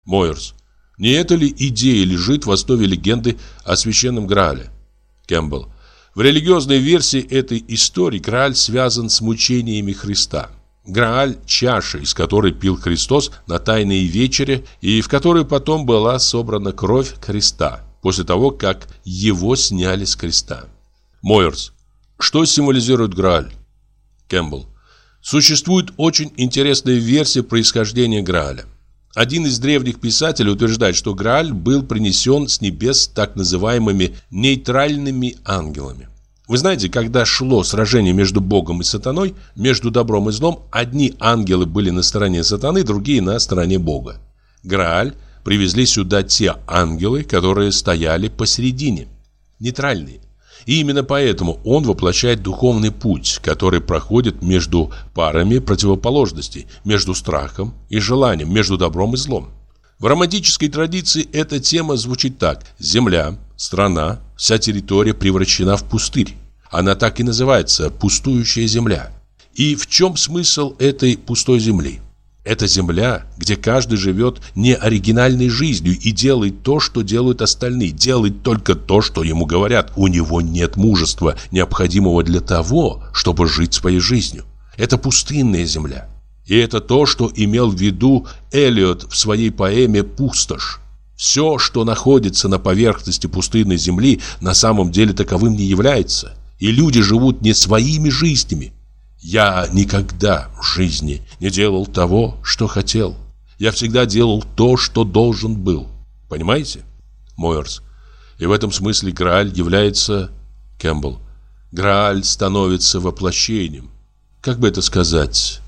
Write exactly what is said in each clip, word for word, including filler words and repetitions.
Мойерс. Не эта ли идея лежит в основе легенды о священном Граале? Кэмпбелл. В религиозной версии этой истории Грааль связан с мучениями Христа. Грааль – чаша, из которой пил Христос на Тайной вечере и в которой потом была собрана кровь Христа, после того, как его сняли с креста. Мойерс. Что символизирует Грааль? Кэмпбелл. Существует очень интересная версия происхождения Грааля. Один из древних писателей утверждает, что Грааль был принесен с небес так называемыми нейтральными ангелами. Вы знаете, когда шло сражение между Богом и сатаной, между добром и злом, одни ангелы были на стороне сатаны, другие на стороне Бога. Грааль привезли сюда те ангелы, которые стояли посередине, нейтральные. И именно поэтому он воплощает духовный путь, который проходит между парами противоположностей, между страхом и желанием, между добром и злом. В романтической традиции эта тема звучит так: земля, страна, вся территория превращена в пустырь. Она так и называется – пустующая земля. И в чем смысл этой пустой земли? Это земля, где каждый живет неоригинальной жизнью и делает то, что делают остальные, делает только то, что ему говорят. У него нет мужества, необходимого для того, чтобы жить своей жизнью. Это пустынная земля. И это то, что имел в виду Элиот в своей поэме «Пустошь». Все, что находится на поверхности пустынной земли, на самом деле таковым не является. И люди живут не своими жизнями. Я никогда в жизни не делал того, что хотел. Я всегда делал то, что должен был. Понимаете? Мойерс. И в этом смысле Грааль является... Кэмпбелл. Грааль становится воплощением. Как бы это сказать?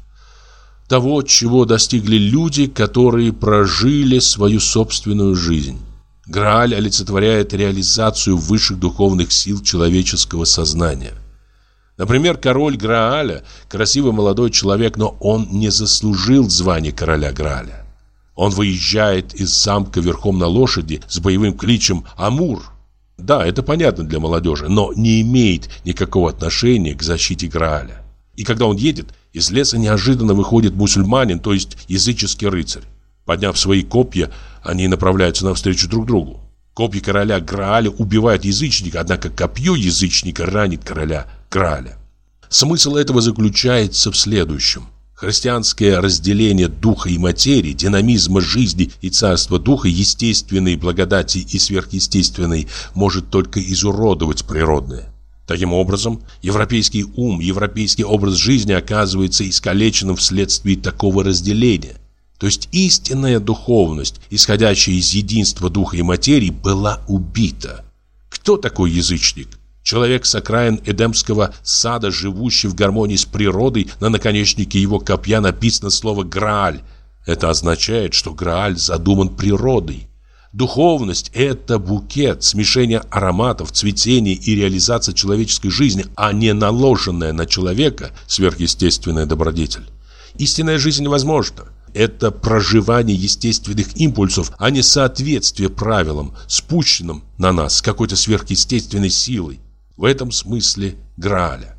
Того, чего достигли люди, которые прожили свою собственную жизнь. Грааль олицетворяет реализацию высших духовных сил человеческого сознания. Например, король Грааля – красивый молодой человек, но он не заслужил звания короля Грааля. Он выезжает из замка верхом на лошади с боевым кличем «Амур». Да, это понятно для молодежи, но не имеет никакого отношения к защите Грааля. И когда он едет, из леса неожиданно выходит мусульманин, то есть языческий рыцарь. Подняв свои копья, они направляются навстречу друг другу. Копья короля Грааля убивают язычника, однако копье язычника ранит короля Грааля. Смысл этого заключается в следующем. Христианское разделение духа и материи, динамизма жизни и царства духа, естественной благодати и сверхъестественной, может только изуродовать природное. Таким образом, европейский ум, европейский образ жизни оказывается искалеченным вследствие такого разделения. То есть истинная духовность, исходящая из единства духа и материи, была убита. Кто такой язычник? Человек с окраин Эдемского сада, живущий в гармонии с природой, на наконечнике его копья написано слово «Грааль». Это означает, что Грааль задуман природой. Духовность – это букет, смешение ароматов, цветения и реализация человеческой жизни, а не наложенная на человека сверхъестественная добродетель. Истинная жизнь невозможна. Это проживание естественных импульсов, а не соответствие правилам, спущенным на нас какой-то сверхъестественной силой. В этом смысле Грааля.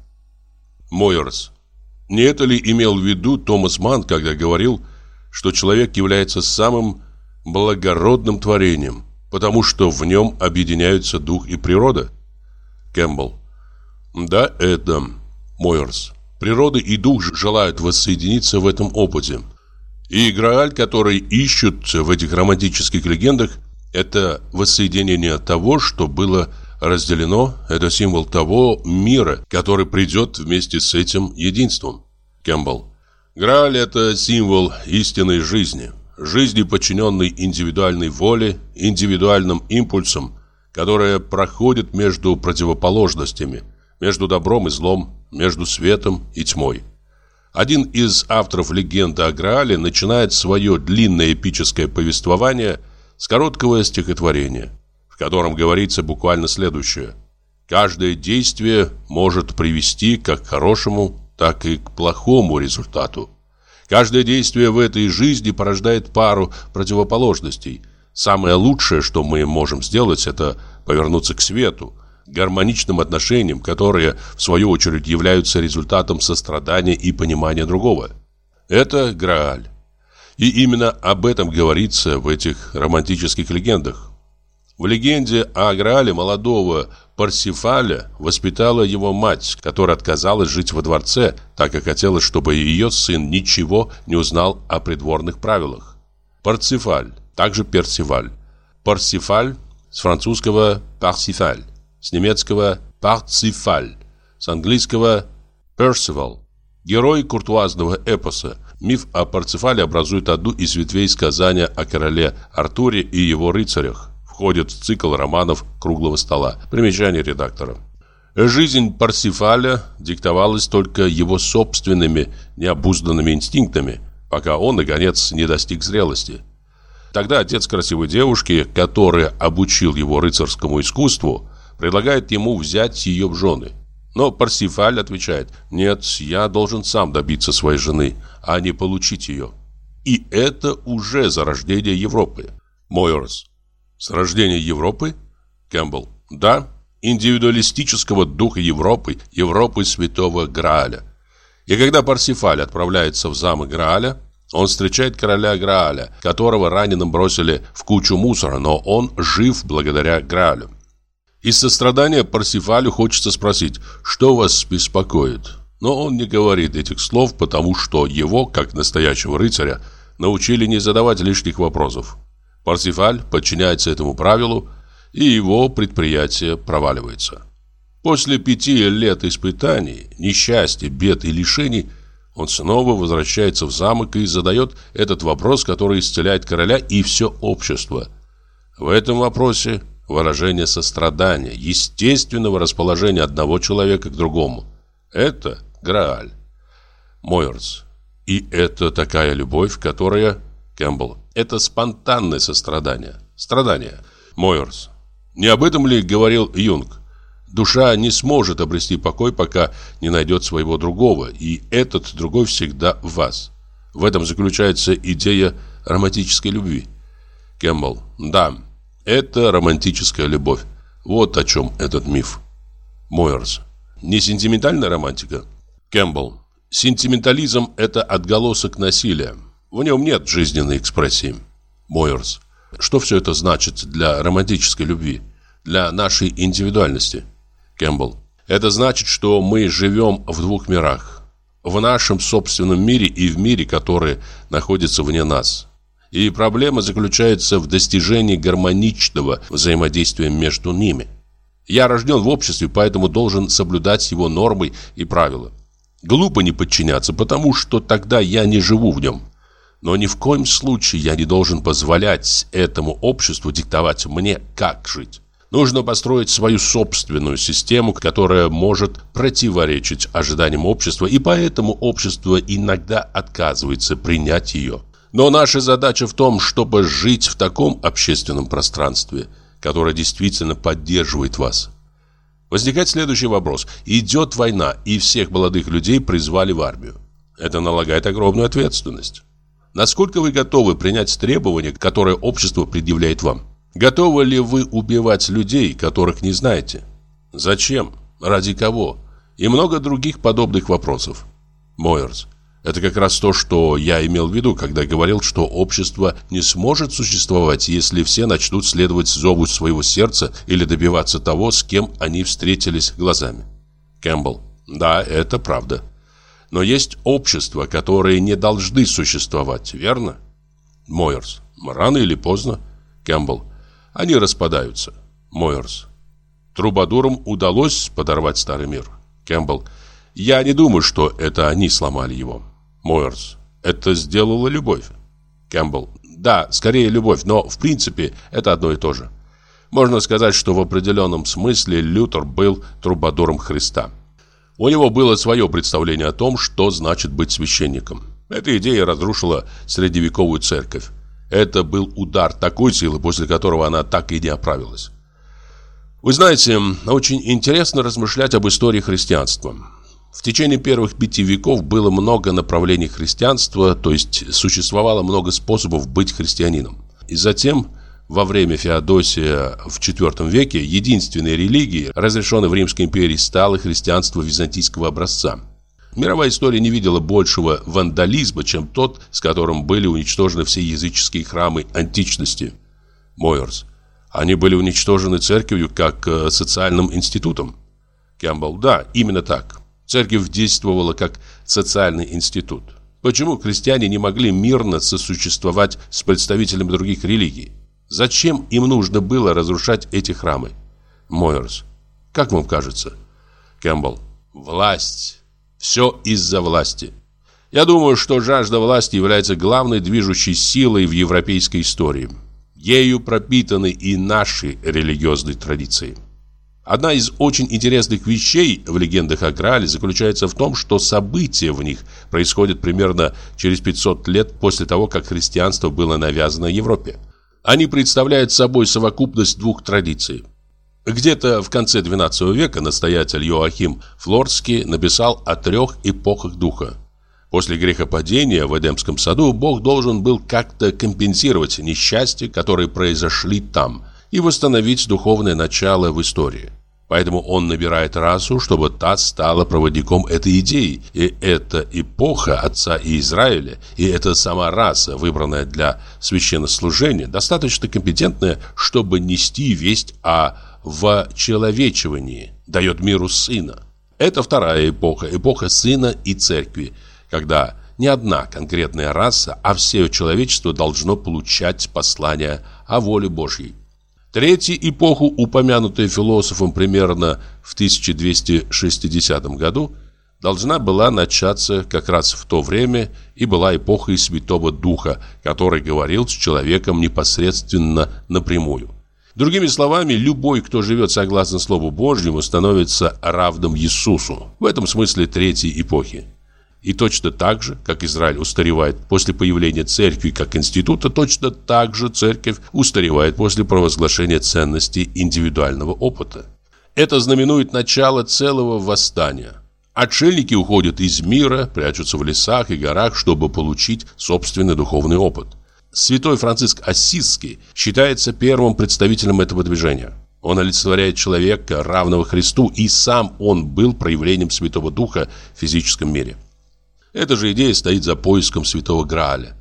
Мойерс. Не это ли имел в виду Томас Манн, когда говорил, что человек является самым благородным творением, потому что в нем объединяются дух и природа? Кэмпбелл. Да, это Мойерс. Природа и дух желают воссоединиться в этом опыте. И Грааль, который ищут в этих романтических легендах, это воссоединение того, что было разделено, это символ того мира, который придет вместе с этим единством. Кэмпбелл. Грааль – это символ истинной жизни, жизни, подчиненной индивидуальной воле, индивидуальным импульсам, которая проходит между противоположностями, между добром и злом, между светом и тьмой. Один из авторов легенды о Граале начинает свое длинное эпическое повествование с короткого стихотворения, в котором говорится буквально следующее: «Каждое действие может привести как к хорошему, так и к плохому результату. Каждое действие в этой жизни порождает пару противоположностей. Самое лучшее, что мы можем сделать, это повернуться к свету, гармоничным отношениям, которые, в свою очередь, являются результатом сострадания и понимания другого. Это Грааль. И именно об этом говорится в этих романтических легендах. В легенде о Граале молодого Парсифаля воспитала его мать, которая отказалась жить во дворце, так как хотела, чтобы ее сын ничего не узнал о придворных правилах. Парсифаль, также Персиваль. Парсифаль с французского Парсифаль, с немецкого Парцифаль, с английского Персивал. Герой куртуазного эпоса. Миф о Парцифале образует одну из ветвей сказания о короле Артуре и его рыцарях. Входит в цикл романов «Круглого стола». Примечание редактора. Жизнь Парсифаля диктовалась только его собственными необузданными инстинктами, пока он, наконец, не достиг зрелости. Тогда отец красивой девушки, который обучил его рыцарскому искусству, предлагает ему взять ее в жены. Но Парсифаль отвечает: «Нет, я должен сам добиться своей жены, а не получить ее». И это уже зарождение Европы. Мойерс. Зарождение Европы? Кэмпбелл. Да, индивидуалистического духа Европы, Европы Святого Грааля. И когда Парсифаль отправляется в замок Грааля, он встречает короля Грааля, которого раненым бросили в кучу мусора, но он жив благодаря Граалю. Из сострадания Парсифалю хочется спросить: что вас беспокоит? Но он не говорит этих слов, потому что его, как настоящего рыцаря, научили не задавать лишних вопросов. Парсифаль подчиняется этому правилу, и его предприятие проваливается. После пяти лет испытаний, несчастья, бед и лишений, он снова возвращается в замок и задает этот вопрос, который исцеляет короля и все общество. В этом вопросе выражение сострадания, естественного расположения одного человека к другому. Это Грааль. Мойерс. И это такая любовь, которая... Кэмпбелл. Это спонтанное сострадание. Страдание. Мойерс. Не об этом ли говорил Юнг? Душа не сможет обрести покой, пока не найдет своего другого, и этот другой всегда в вас. В этом заключается идея романтической любви. Кэмпбелл. Да, это романтическая любовь. Вот о чем этот миф. Мойерс. Не сентиментальная романтика? Кэмпбелл. Сентиментализм – это отголосок насилия. В нем нет жизненной экспрессии. Мойерс. Что все это значит для романтической любви? Для нашей индивидуальности? Кэмпбелл. Это значит, что мы живем в двух мирах. В нашем собственном мире и в мире, который находится вне нас. И проблема заключается в достижении гармоничного взаимодействия между ними. Я рожден в обществе, поэтому должен соблюдать его нормы и правила. Глупо не подчиняться, потому что тогда я не живу в нем. Но ни в коем случае я не должен позволять этому обществу диктовать мне, как жить. Нужно построить свою собственную систему, которая может противоречить ожиданиям общества, и поэтому общество иногда отказывается принять ее. Но наша задача в том, чтобы жить в таком общественном пространстве, которое действительно поддерживает вас. Возникает следующий вопрос. Идет война, и всех молодых людей призвали в армию. Это налагает огромную ответственность. Насколько вы готовы принять требования, которые общество предъявляет вам? Готовы ли вы убивать людей, которых не знаете? Зачем? Ради кого? И много других подобных вопросов. Мойерс. Это как раз то, что я имел в виду, когда говорил, что общество не сможет существовать, если все начнут следовать зову своего сердца или добиваться того, с кем они встретились глазами. Кэмпбелл. Да, это правда. Но есть общества, которые не должны существовать, верно? Мойерс. Рано или поздно. Кэмпбелл. Они распадаются. Мойерс. Трубадурам удалось подорвать старый мир. Кэмпбелл. Я не думаю, что это они сломали его. Мойерс. Это сделала любовь. Кэмпбелл. Да, скорее любовь, но в принципе это одно и то же. Можно сказать, что в определенном смысле Лютер был трубадуром Христа. У него было свое представление о том, что значит быть священником. Эта идея разрушила средневековую церковь. Это был удар такой силы, после которого она так и не оправилась. Вы знаете, очень интересно размышлять об истории христианства. В течение первых пяти веков было много направлений христианства, то есть существовало много способов быть христианином. И затем, во время Феодосия в четвёртом веке, единственной религией, разрешенной в Римской империи, стало христианство византийского образца. Мировая история не видела большего вандализма, чем тот, с которым были уничтожены все языческие храмы античности. Мойерс. Они были уничтожены церковью как э, социальным институтом. Кэмпбелл. Да, именно так. Церковь действовала как социальный институт. Почему христиане не могли мирно сосуществовать с представителями других религий? Зачем им нужно было разрушать эти храмы? Мойерс. Как вам кажется? Кэмпбелл. Власть. Все из-за власти. Я думаю, что жажда власти является главной движущей силой в европейской истории. Ею пропитаны и наши религиозные традиции. Одна из очень интересных вещей в легендах о Граале заключается в том, что события в них происходят примерно через пятьсот лет после того, как христианство было навязано Европе. Они представляют собой совокупность двух традиций. Где-то в конце двенадцатого века настоятель Иоахим Флорский написал о трех эпохах духа. После грехопадения в Эдемском саду Бог должен был как-то компенсировать несчастья, которые произошли там, и восстановить духовное начало в истории. Поэтому он набирает расу, чтобы та стала проводником этой идеи. И эта эпоха отца и Израиля, и эта сама раса, выбранная для священнослужения, достаточно компетентная, чтобы нести весть о вочеловечивании, дает миру сына. Это вторая эпоха, эпоха сына и церкви, когда не одна конкретная раса, а все человечество должно получать послание о воле Божьей. Третья эпоха, упомянутая философом примерно в тысяча двести шестидесятом году, должна была начаться как раз в то время и была эпохой Святого Духа, который говорил с человеком непосредственно напрямую. Другими словами, любой, кто живет согласно Слову Божьему, становится равным Иисусу. В этом смысле третьей эпохи. И точно так же, как Израиль устаревает после появления церкви как института, точно так же церковь устаревает после провозглашения ценностей индивидуального опыта. Это знаменует начало целого восстания. Отшельники уходят из мира, прячутся в лесах и горах, чтобы получить собственный духовный опыт. Святой Франциск Ассизский считается первым представителем этого движения. Он олицетворяет человека, равного Христу, и сам он был проявлением Святого Духа в физическом мире. Эта же идея стоит за поиском Святого Грааля.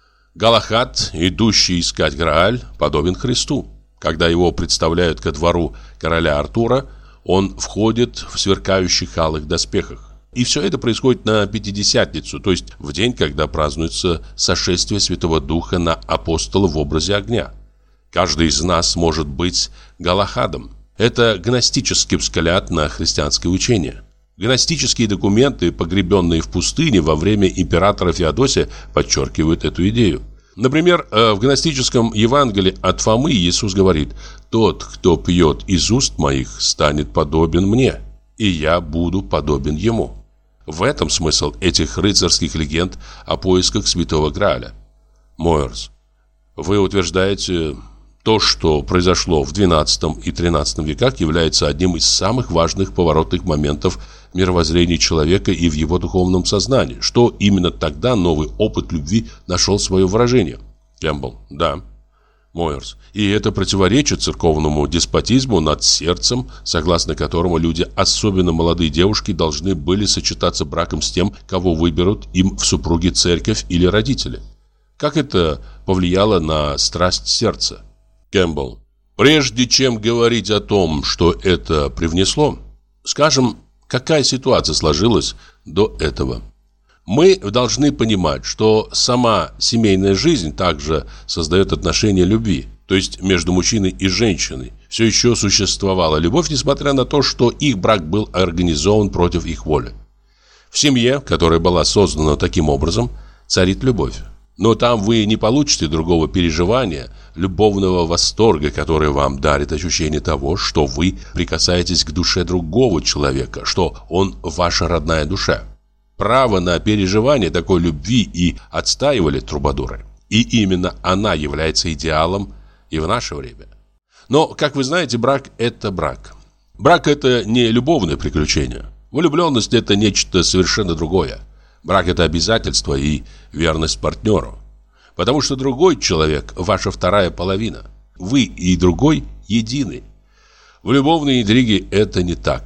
Галахад, идущий искать Грааль, подобен Христу. Когда его представляют ко двору короля Артура, он входит в сверкающих алых доспехах. И все это происходит на Пятидесятницу, то есть в день, когда празднуется сошествие Святого Духа на апостола в образе огня. Каждый из нас может быть Галахадом. Это гностический взгляд на христианское учение. Гностические документы, погребенные в пустыне во время императора Феодосия, подчеркивают эту идею. Например, в гностическом Евангелии от Фомы Иисус говорит: «Тот, кто пьет из уст моих, станет подобен мне, и я буду подобен ему». В этом смысл этих рыцарских легенд о поисках Святого Грааля. Мойерс. Вы утверждаете, то, что произошло в двенадцатом и тринадцатом веках, является одним из самых важных поворотных моментов мировоззрения человека и в его духовном сознании, что именно тогда новый опыт любви нашел свое выражение. Кэмпбелл. Да. Мойерс. И это противоречит церковному деспотизму над сердцем, согласно которому люди, особенно молодые девушки, должны были сочетаться браком с тем, кого выберут им в супруги церковь или родители. Как это повлияло на страсть сердца? Кэмпбелл. Прежде чем говорить о том, что это привнесло, скажем, какая ситуация сложилась до этого. Мы должны понимать, что сама семейная жизнь также создает отношения любви, то есть между мужчиной и женщиной. Все еще существовала любовь, несмотря на то, что их брак был организован против их воли. В семье, которая была создана таким образом, царит любовь. Но там вы не получите другого переживания, любовного восторга, который вам дарит ощущение того, что вы прикасаетесь к душе другого человека, что он ваша родная душа. Право на переживание такой любви и отстаивали трубадуры. И именно она является идеалом и в наше время. Но, как вы знаете, брак – это брак. Брак – это не любовное приключение. Влюбленность – это нечто совершенно другое. Брак – это обязательство и верность партнеру. Потому что другой человек – ваша вторая половина. Вы и другой едины. В любовной интриге это не так.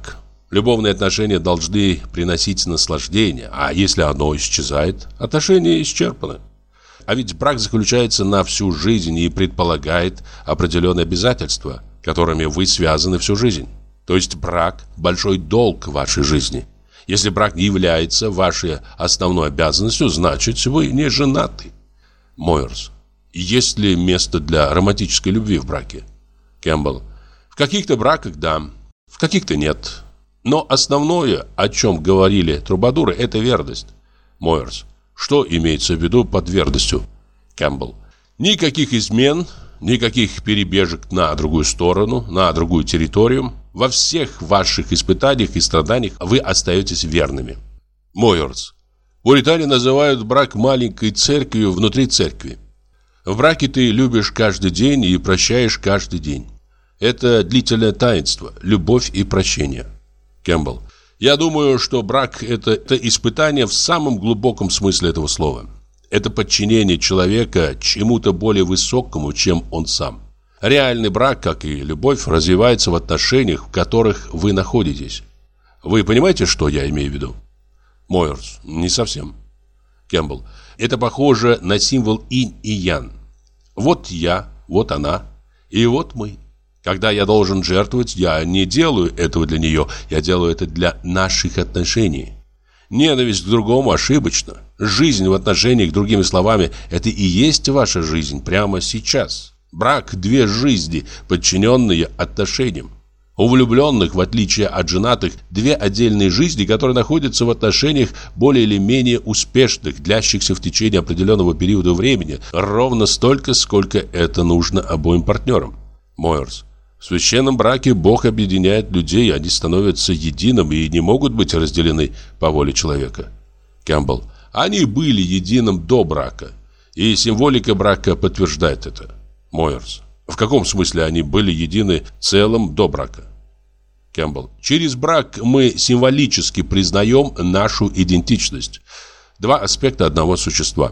Любовные отношения должны приносить наслаждение, а если оно исчезает, отношения исчерпаны. А ведь брак заключается на всю жизнь и предполагает определенные обязательства, которыми вы связаны всю жизнь. То есть брак – большой долг в вашей жизни. Если брак не является вашей основной обязанностью, значит, вы не женаты. Мойерс. Есть ли место для романтической любви в браке? Кэмпбелл. В каких-то браках – да, в каких-то нет. Но основное, о чем говорили трубадуры, это верность. Мойерс. Что имеется в виду под верностью? Кэмпбелл. Никаких измен, никаких перебежек на другую сторону, на другую территорию. Во всех ваших испытаниях и страданиях вы остаетесь верными. Мойерс. Пуритане называют брак маленькой церковью внутри церкви. В браке ты любишь каждый день и прощаешь каждый день. Это длительное таинство, любовь и прощение. Кэмпбелл. Я думаю, что брак это, – это испытание в самом глубоком смысле этого слова. Это подчинение человека чему-то более высокому, чем он сам. Реальный брак, как и любовь, развивается в отношениях, в которых вы находитесь. Вы понимаете, что я имею в виду? Мойерс. Не совсем. Кэмпбелл. Это похоже на символ инь и ян. Вот я, вот она, и вот мы. Когда я должен жертвовать, я не делаю этого для нее, я делаю это для наших отношений. Ненависть к другому ошибочна. Жизнь в отношениях, другими словами, это и есть ваша жизнь прямо сейчас. Брак – две жизни, подчиненные отношениям. У влюбленных, в отличие от женатых, две отдельные жизни, которые находятся в отношениях более или менее успешных, длящихся в течение определенного периода времени, ровно столько, сколько это нужно обоим партнерам. Мойерс. В священном браке Бог объединяет людей, они становятся единым и не могут быть разделены по воле человека. Кэмпбелл. Они были единым до брака, и символика брака подтверждает это. Мойерс. В каком смысле они были едины целым до брака? Кэмпбелл. Через брак мы символически признаем нашу идентичность. Два аспекта одного существа.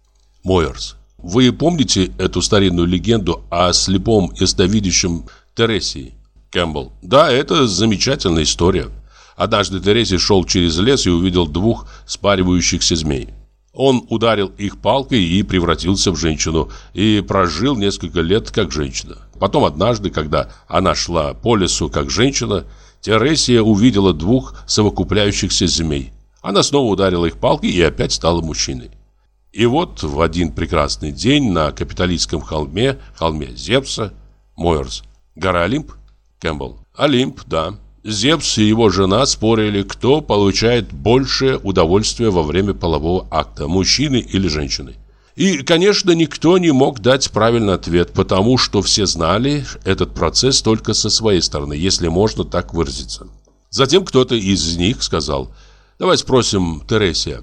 Мойерс. Вы помните эту старинную легенду о слепом ясновидящем Тересии? Кэмпбелл. Да, это замечательная история. Однажды Тересий шел через лес и увидел двух спаривающихся змей. Он ударил их палкой и превратился в женщину, и прожил несколько лет как женщина. Потом однажды, когда она шла по лесу как женщина, Тересия увидела двух совокупляющихся змей. Она снова ударила их палкой и опять стала мужчиной. И вот в один прекрасный день на капитолийском холме, холме Зевса, Мойерс. Гора Олимп? Кэмпбелл. Олимп, да. Зевс и его жена спорили, кто получает большее удовольствие во время полового акта, мужчины или женщины. И, конечно, никто не мог дать правильный ответ, потому что все знали этот процесс только со своей стороны, если можно так выразиться. Затем кто-то из них сказал: «Давай спросим Тересия».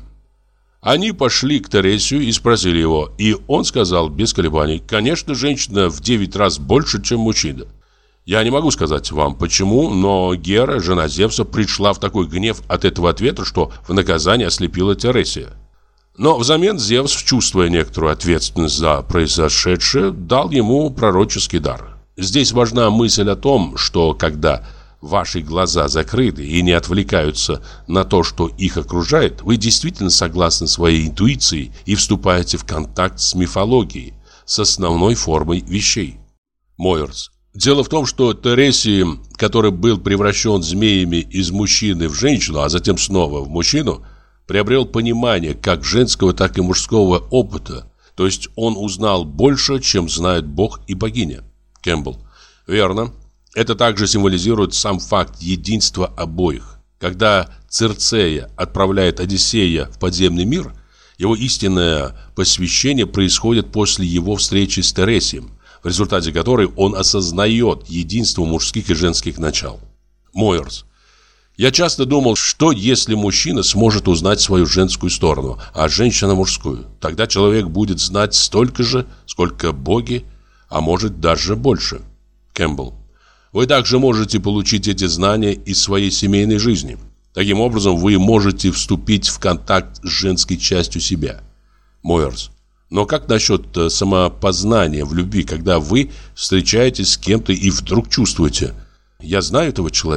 Они пошли к Тересию и спросили его, и он сказал без колебаний: «Конечно, женщина в девять раз больше, чем мужчина». Я не могу сказать вам почему, но Гера, жена Зевса, пришла в такой гнев от этого ответа, что в наказание ослепила Тересия. Но взамен Зевс, чувствуя некоторую ответственность за произошедшее, дал ему пророческий дар. Здесь важна мысль о том, что когда ваши глаза закрыты и не отвлекаются на то, что их окружает, вы действительно согласны своей интуицией и вступаете в контакт с мифологией, с основной формой вещей. Мойерс. Дело в том, что Тересий, который был превращен змеями из мужчины в женщину, а затем снова в мужчину, приобрел понимание как женского, так и мужского опыта. То есть он узнал больше, чем знает Бог и богиня. Кэмпбелл. Верно. Это также символизирует сам факт единства обоих. Когда Цирцея отправляет Одиссея в подземный мир, его истинное посвящение происходит после его встречи с Тересием, в результате которой он осознает единство мужских и женских начал. Мойерс. Я часто думал, что если мужчина сможет узнать свою женскую сторону, а женщина мужскую, тогда человек будет знать столько же, сколько боги, а может даже больше. Кэмпбелл. Вы также можете получить эти знания из своей семейной жизни. Таким образом, вы можете вступить в контакт с женской частью себя. Мойерс. Но как насчет самопознания в любви, когда вы встречаетесь с кем-то и вдруг чувствуете: я знаю этого человека,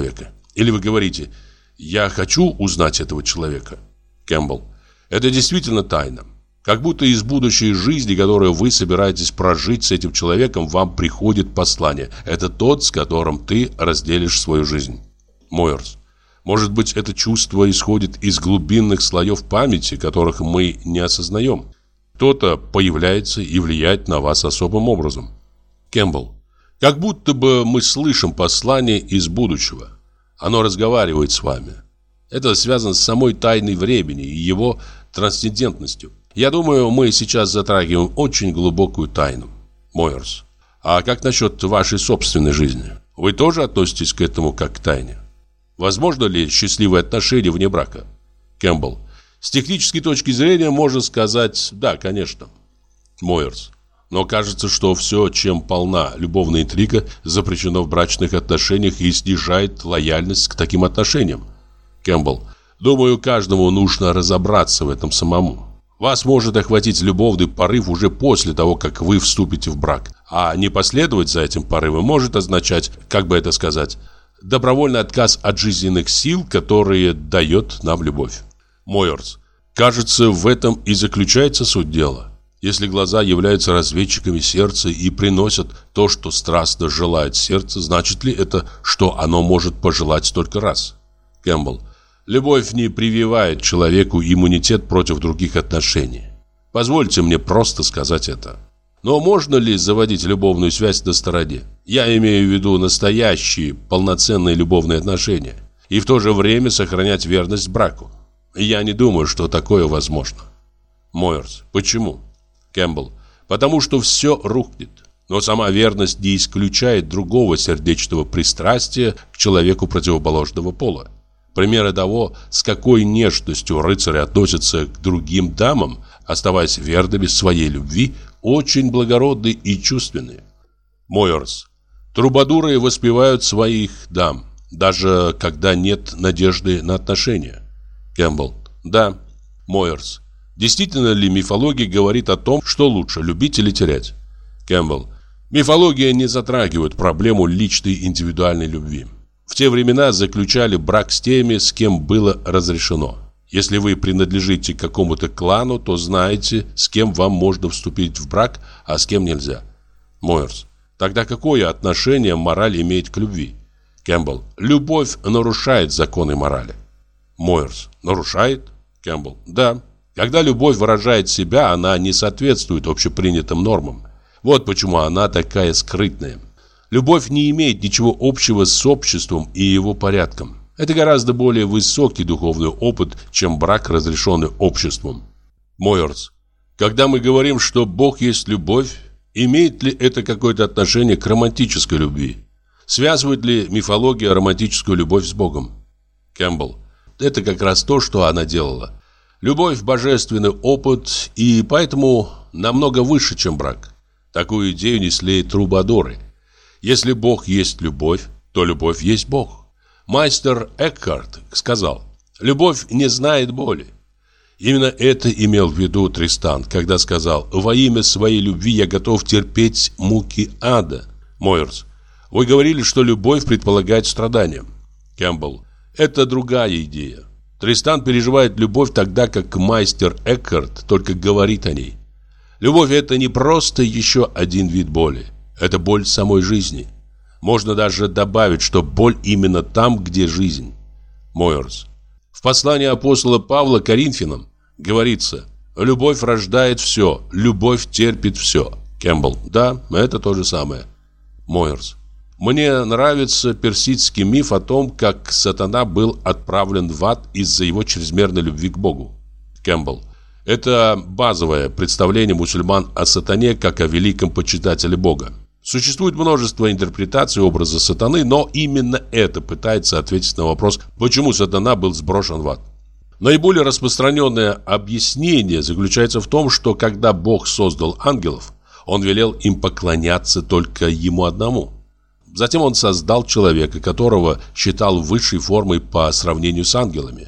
Или вы говорите: «Я хочу узнать этого человека». Кэмпбелл. Это действительно тайна. Как будто из будущей жизни, которую вы собираетесь прожить с этим человеком, вам приходит послание. Это тот, с которым ты разделишь свою жизнь. Мойерс. Может быть, это чувство исходит из глубинных слоев памяти, которых мы не осознаем. Кто-то появляется и влияет на вас особым образом. Кэмпбелл. Как будто бы мы слышим послание из будущего. Оно разговаривает с вами. Это связано с самой тайной времени и его трансцендентностью. Я думаю, мы сейчас затрагиваем очень глубокую тайну. Мойерс. А как насчет вашей собственной жизни? Вы тоже относитесь к этому как к тайне? Возможно ли счастливые отношения вне брака? Кэмпбелл. С технической точки зрения можно сказать, да, конечно. Мойерс. Но кажется, что все, чем полна любовная интрига, запрещено в брачных отношениях и снижает лояльность к таким отношениям. Кэмпбелл. Думаю, каждому нужно разобраться в этом самому. Вас может охватить любовный порыв уже после того, как вы вступите в брак. А не последовать за этим порывом может означать, как бы это сказать, добровольный отказ от жизненных сил, которые дает нам любовь. Мойерс. Кажется, в этом и заключается суть дела. Если глаза являются разведчиками сердца и приносят то, что страстно желает сердце, значит ли это, что оно может пожелать только раз? Кэмпбелл. Любовь не прививает человеку иммунитет против других отношений. Позвольте мне просто сказать это. Но можно ли заводить любовную связь на стороне? Я имею в виду настоящие, полноценные любовные отношения. И в то же время сохранять верность браку. Я не думаю, что такое возможно. Мойерс. Почему? Кэмпбелл. Потому что все рухнет. Но сама верность не исключает другого сердечного пристрастия к человеку противоположного пола. Примеры того, с какой нежностью рыцари относятся к другим дамам, оставаясь верными своей любви, очень благородны и чувственны. Мойерс. Трубадуры воспевают своих дам, даже когда нет надежды на отношения. Кэмпбелл. Да. Мойерс. Действительно ли мифология говорит о том, что лучше, любить или терять? Кэмпбелл. Мифология не затрагивает проблему личной индивидуальной любви. В те времена заключали брак с теми, с кем было разрешено. Если вы принадлежите к какому-то клану, то знаете, с кем вам можно вступить в брак, а с кем нельзя. Мойерс. Тогда какое отношение мораль имеет к любви? Кэмпбелл. Любовь нарушает законы морали. Мойерс. Нарушает? Кэмпбелл. Да. Когда любовь выражает себя, она не соответствует общепринятым нормам. Вот почему она такая скрытная. Любовь не имеет ничего общего с обществом и его порядком. Это гораздо более высокий духовный опыт, чем брак, разрешенный обществом. Мойерс. Когда мы говорим, что Бог есть любовь, имеет ли это какое-то отношение к романтической любви? Связывает ли мифология романтическую любовь с Богом? Кэмпбелл. Это как раз то, что она делала. Любовь – божественный опыт, и поэтому намного выше, чем брак. Такую идею несли трубадуры. Если Бог есть любовь, то любовь есть Бог. Майстер Эккарт сказал: «Любовь не знает боли». Именно это имел в виду Тристан, когда сказал: «Во имя своей любви я готов терпеть муки ада». Мойерс. Вы говорили, что любовь предполагает страдания. Кэмпбелл. Это другая идея. Тристан переживает любовь тогда, как майстер Эккарт только говорит о ней. Любовь – это не просто еще один вид боли. Это боль самой жизни. Можно даже добавить, что боль именно там, где жизнь. Мойерс. В послании апостола Павла к Коринфянам говорится: «Любовь рождает все, любовь терпит все». Кэмпбелл. Да, это то же самое. Мойерс. Мне нравится персидский миф о том, как сатана был отправлен в ад из-за его чрезмерной любви к Богу. Кэмпбелл. Это базовое представление мусульман о сатане как о великом почитателе Бога. Существует множество интерпретаций образа сатаны, но именно это пытается ответить на вопрос, почему сатана был сброшен в ад. Наиболее распространенное объяснение заключается в том, что когда Бог создал ангелов, Он велел им поклоняться только Ему одному. Затем Он создал человека, которого считал высшей формой по сравнению с ангелами,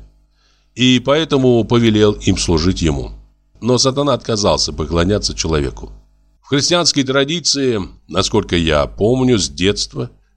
и поэтому повелел им служить Ему. Но сатана отказался поклоняться человеку. В христианской традиции, насколько я помню с детства,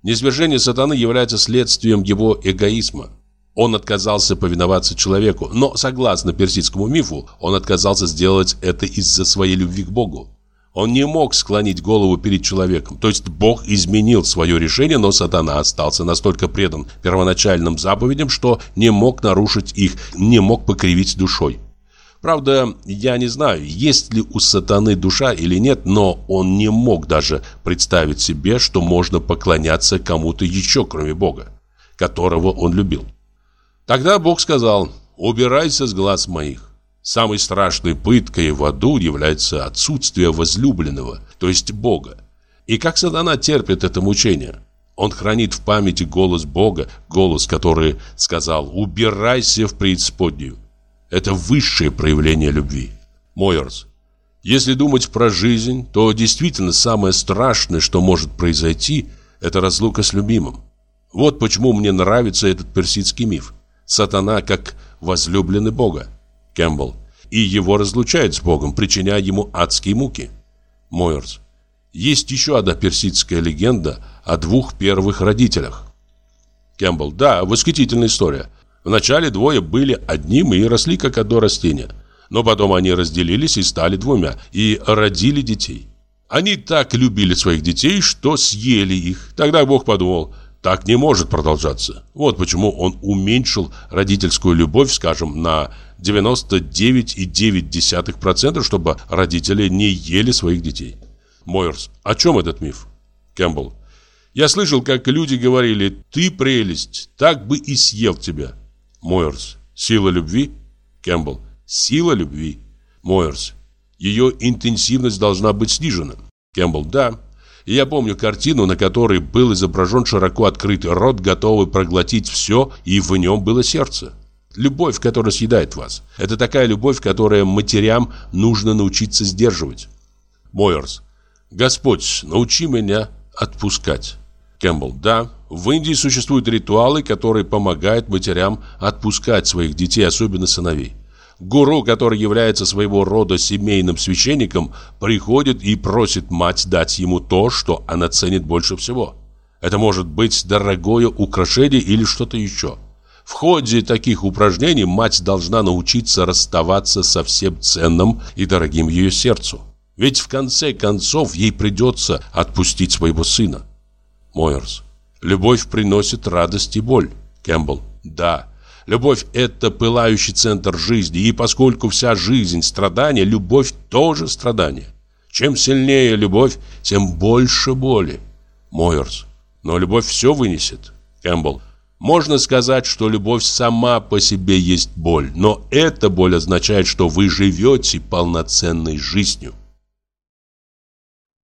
Низвержение сатаны является следствием его эгоизма. Он отказался повиноваться человеку, но, согласно персидскому мифу, он отказался сделать это из-за своей любви к Богу. Он не мог склонить голову перед человеком, то есть Бог изменил свое решение, но сатана остался настолько предан первоначальным заповедям, что не мог нарушить их, не мог покривить душой. Правда, я не знаю, есть ли у сатаны душа или нет, но он не мог даже представить себе, что можно поклоняться кому-то еще, кроме Бога, которого он любил. Тогда Бог сказал: «Убирайся с глаз моих». Самой страшной пыткой в аду является отсутствие возлюбленного, то есть Бога. И как сатана терпит это мучение? Он хранит в памяти голос Бога, голос, который сказал: «Убирайся в преисподнюю». Это высшее проявление любви. Мойерс. Если думать про жизнь, то действительно самое страшное, что может произойти, это разлука с любимым. Вот почему мне нравится этот персидский миф. Сатана как возлюбленный Бога. Кэмпбелл. И его разлучают с Богом, причиняя ему адские муки. Мойерс. Есть еще одна персидская легенда о двух первых родителях. Кэмпбелл. Да, восхитительная история. Вначале двое были одним и росли как одно растение. Но потом они разделились и стали двумя, и родили детей. Они так любили своих детей, что съели их. Тогда Бог подумал: так не может продолжаться. Вот почему он уменьшил родительскую любовь, скажем, на девяносто девять целых девять десятых процента, чтобы родители не ели своих детей. Мойерс. О чем этот миф? Кэмпбелл. Я слышал, как люди говорили: ты прелесть, так бы и съел тебя. Мойерс. Сила любви? Кэмпбелл. Сила любви. Мойерс. Ее интенсивность должна быть снижена. Кэмпбелл. Да. И я помню картину, на которой был изображен широко открытый рот, готовый проглотить все, и в нем было сердце. Любовь, которая съедает вас. Это такая любовь, которую матерям нужно научиться сдерживать. Мойерс. Господь, научи меня отпускать. Кэмпбелл. Да, в Индии существуют ритуалы, которые помогают матерям отпускать своих детей, особенно сыновей. Гуру, который является своего рода семейным священником, приходит и просит мать дать ему то, что она ценит больше всего. Это может быть дорогое украшение или что-то еще. В ходе таких упражнений мать должна научиться расставаться со всем ценным и дорогим ее сердцу. Ведь в конце концов ей придется отпустить своего сына. Мойерс. Любовь приносит радость и боль. Кэмпбелл. Да. Любовь – это пылающий центр жизни, и поскольку вся жизнь – страдание, любовь – тоже страдание. Чем сильнее любовь, тем больше боли. Мойерс. Но любовь все вынесет. Кэмпбелл. Можно сказать, что любовь сама по себе есть боль, но эта боль означает, что вы живете полноценной жизнью.